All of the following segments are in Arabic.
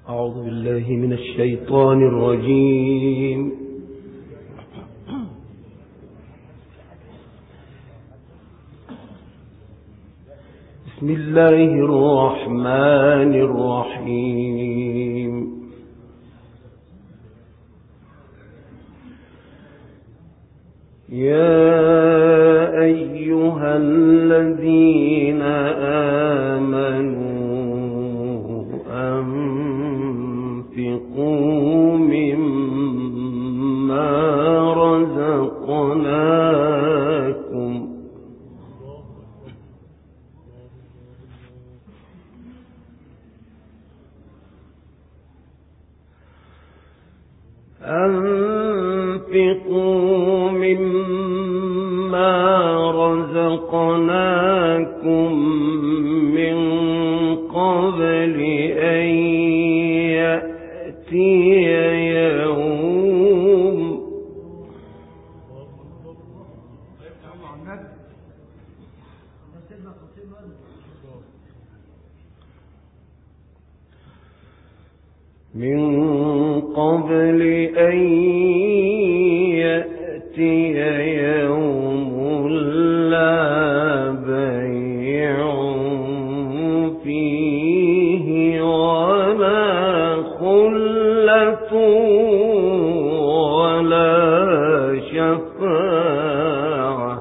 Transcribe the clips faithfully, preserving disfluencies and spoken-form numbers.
أعوذ بالله من الشيطان الرجيم. بسم الله الرحمن الرحيم. يا أيها الذين آمنوا أنفقوا مما رزقناكم أنفقوا مما رزقناكم من قبل أن يأتي يوم من قبل أن يأتي يوم لا بيع فيه ولا خلة ولا شفاعة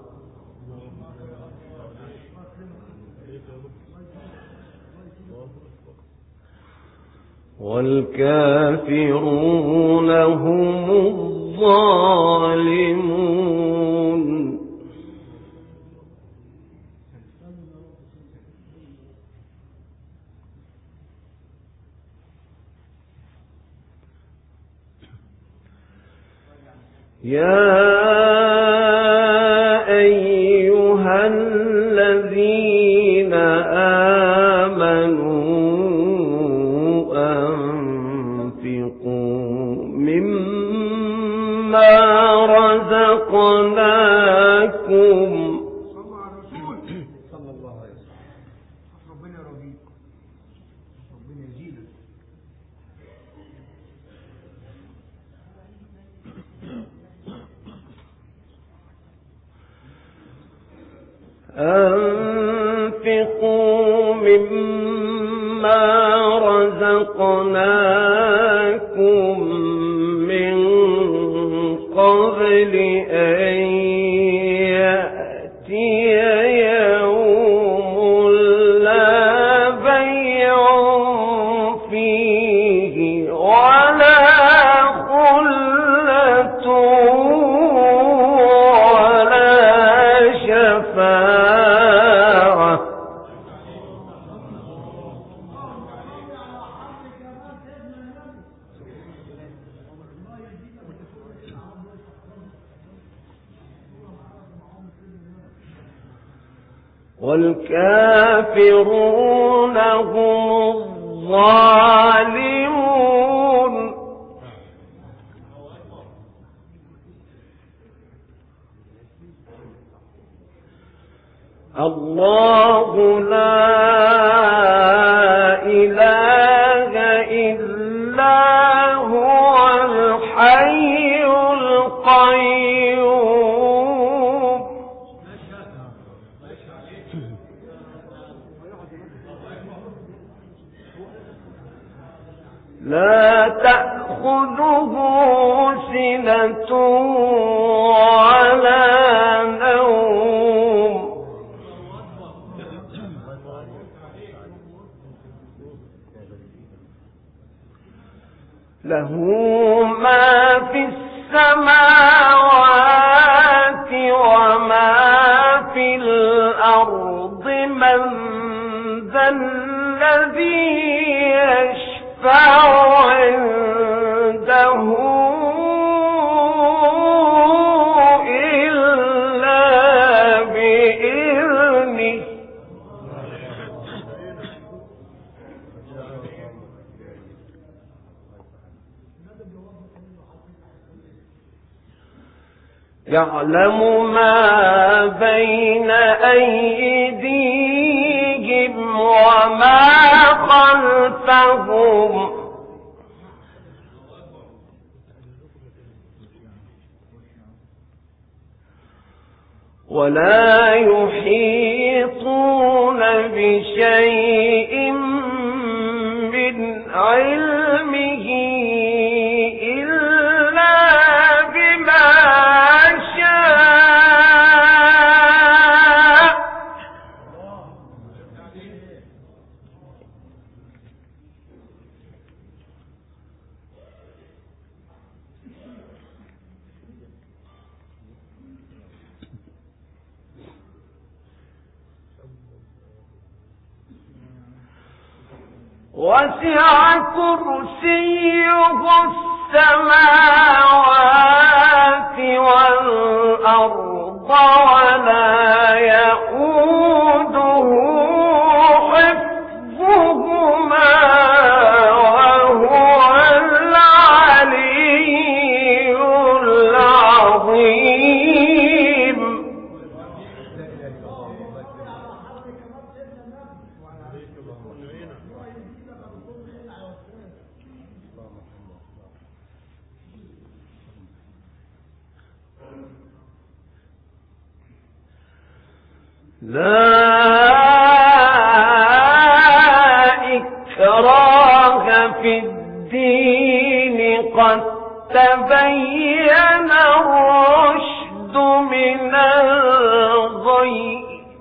والكافرون هم الظالمون. يا أيها الذين آمنوا مما رزقناكم صلى الله عليه وسلم. ربنا يرضيك، ربنا يزيدك. أنفقوا مما رزقناكم من قبل أن يأتي يوم لا بيع فيه ولا خلة ولا شفاعة والكافرون هم الظالمون. الله لا إله إلا هو الحي القيوم لا تأخذه سنة ولا نوم له ما في السماوات وما في الأرض من ذا الذي يشفع عنده إلا بإذنه يعلم ما بين أيديهم وما خلفهم ولا يحيطون بشيء من علمه إلا بما شاء. وسع كرسيه السماوات والأرض ولا يئوده حفظهما وهو العلي العظيم. لا إكراه في الدين قد تبين الرشد من الغي.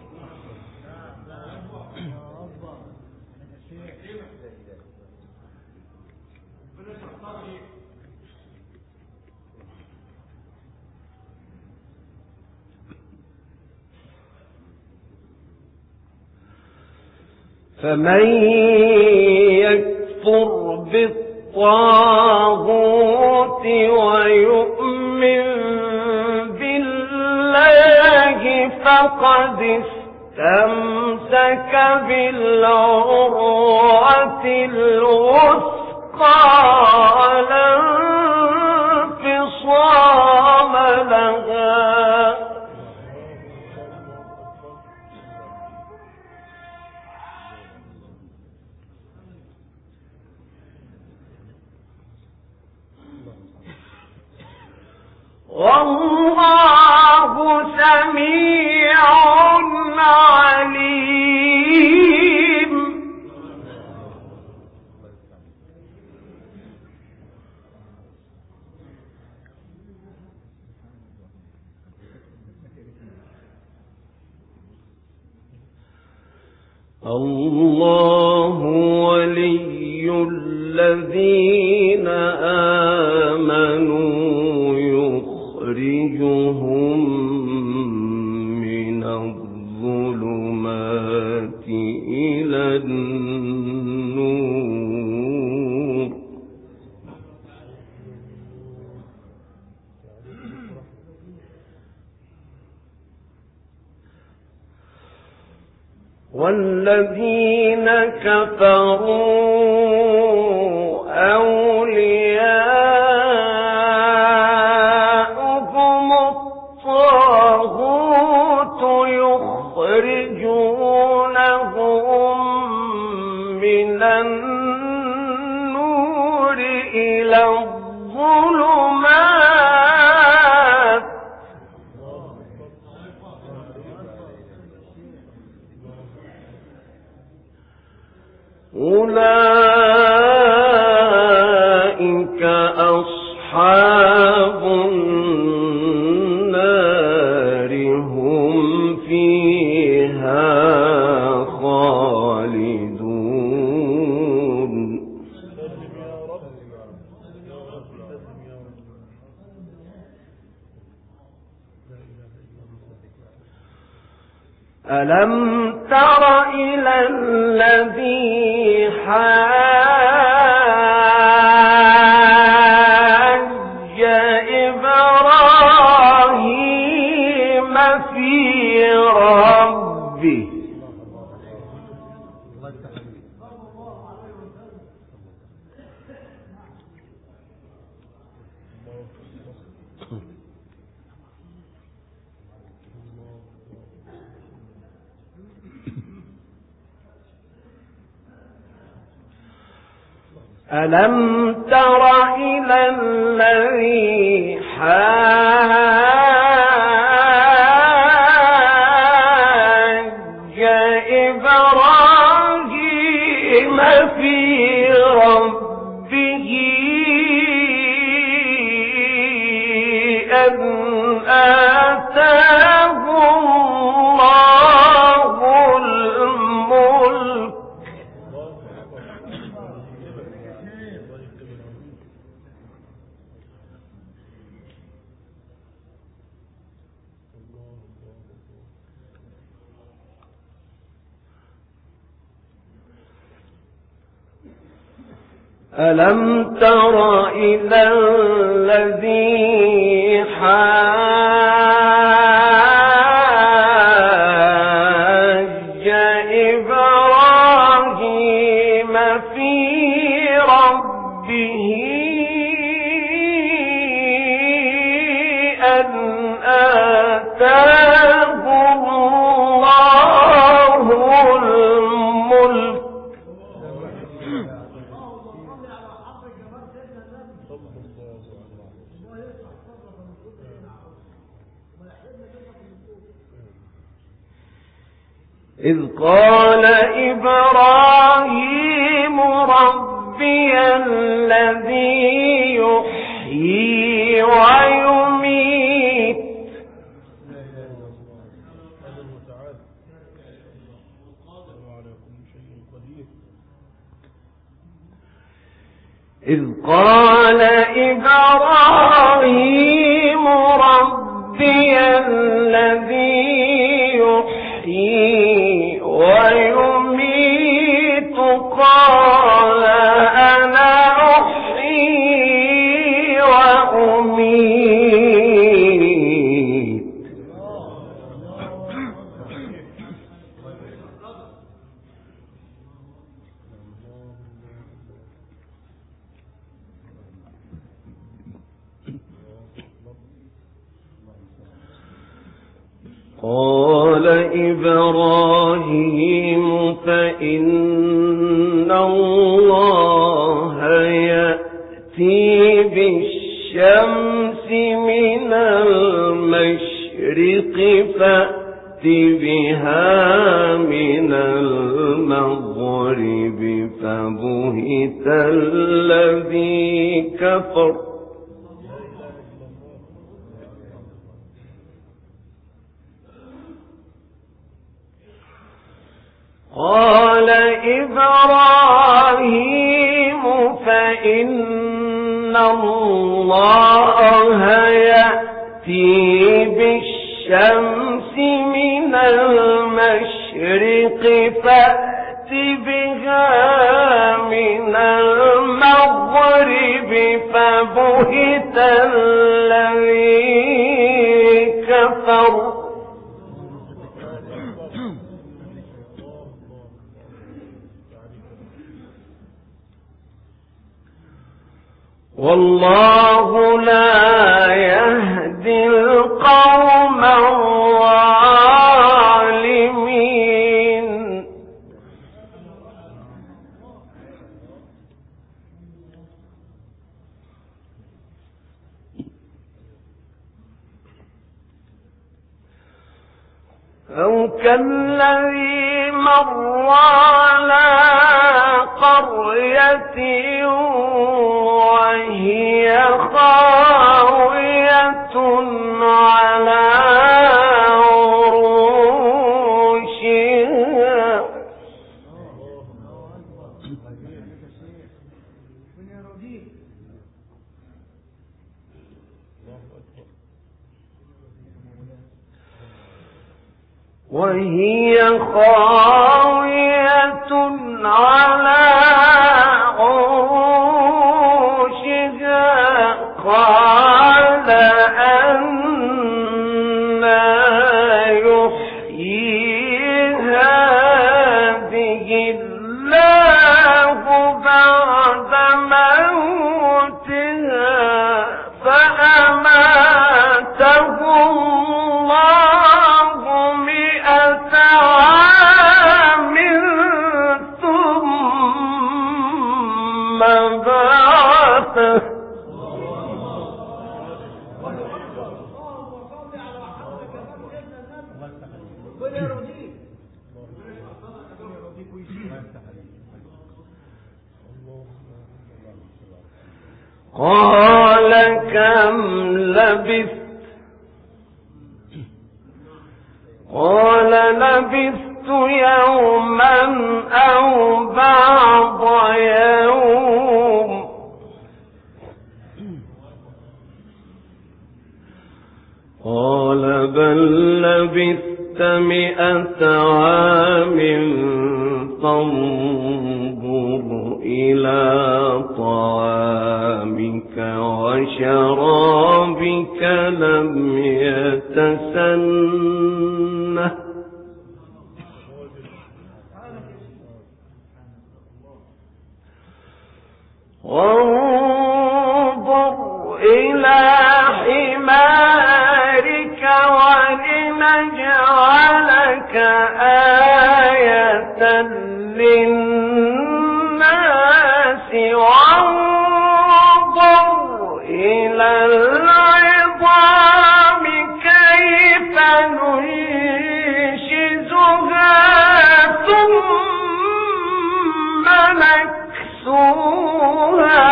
فمن يكفر بالطاغوت ويؤمن بالله فقد استمسك بالعروة الوثقى لا انفصام لها. والله سميع عليم. الله ولي الذين آمنوا يخرجهم من الظلمات إلى النور. والذين كفروا أولياؤهم الطاغوت يخرجونهم من النور إلى الظلمات. أولئك أصحاب النار هم فيها خالدون. ألم تر إلى الذي حاج إبراهيم في ربه ألم تر إلى الذي حاج إبراهيم في ربه أن آتاه الله الملك ألم تر إلى الذي حاج إبراهيم في ربه أن آتاه الله الملك إذ قال إبراهيم ربي الذي يحيي ويميت إذ قال إبراهيم ربي الذي يحيي ويميت قال أنا أحيي وأميت قال إبراهيم فإن الله يأتي بالشمس من المشرق فأت بها من المغرب فبهت الذي كفر قال إبراهيم فإن الله يأتي بالشمس من المشرق فأت بها من المغرب فبهت الذي كفر والله لا يهدي القوم الظالمين أو كالذي مر على قرية وهي خاوية على عروشها وهي خاوية على عروشها قال أنى يحيي هذه الله بعد موتها فأماته الله مئة عام ثم بعثه قال كم لبثت قال لبثت يوما أو بعض يوم قال بل لبثت مئة عام فانظر إلى طعامك وشرابك لم يتسنه وانظر إلى حمارك ولنجعلك آية للناس وانظر إلى العظام كيف ننشزها ثم نكسوها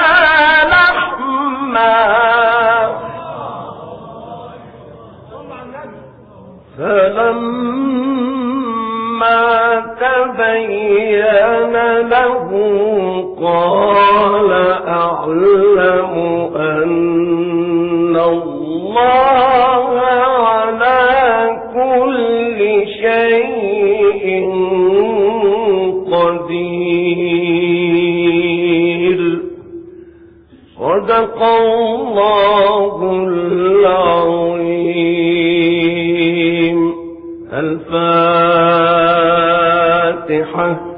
لحما فلما تبين له قال أعلم أن الله على كل شيء قدير. صدق الله العظيم. الفاتحة.